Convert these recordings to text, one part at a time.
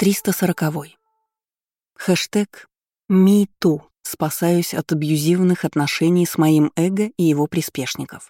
340. Хэштег #MeToo. Спасаюсь от абьюзивных отношений с моим эго и его приспешников.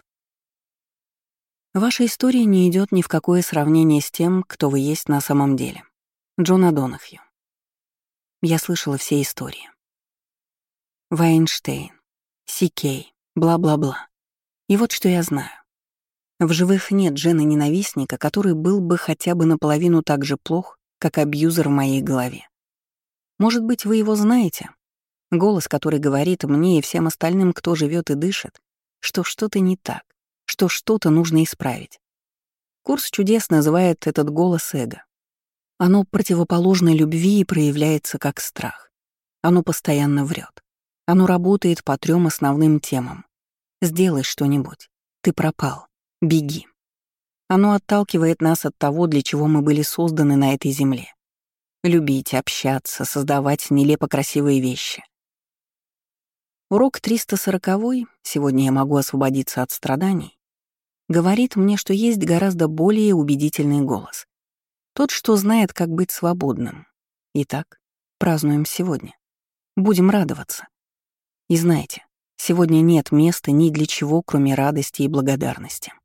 Ваша история не идет ни в какое сравнение с тем, кто вы есть на самом деле. Джона Донахью. Я слышала все истории. Вайнштейн, Си-Кей, бла-бла-бла. И вот что я знаю. В живых нет Джена-ненавистника, который был бы хотя бы наполовину так же плох, как абьюзер в моей голове. Может быть, вы его знаете? Голос, который говорит мне и всем остальным, кто живет и дышит, что что-то не так, что что-то нужно исправить. Курс чудес называет этот голос эго. Оно противоположно любви и проявляется как страх. Оно постоянно врет. Оно работает по 3 основным темам. Сделай что-нибудь. Ты пропал. Беги. Оно отталкивает нас от того, для чего мы были созданы на этой земле. Любить, общаться, создавать нелепо красивые вещи. Урок 340, сегодня я могу освободиться от страданий, говорит мне, что есть гораздо более убедительный голос. Тот, что знает, как быть свободным. Итак, празднуем сегодня. Будем радоваться. И знаете, сегодня нет места ни для чего, кроме радости и благодарности.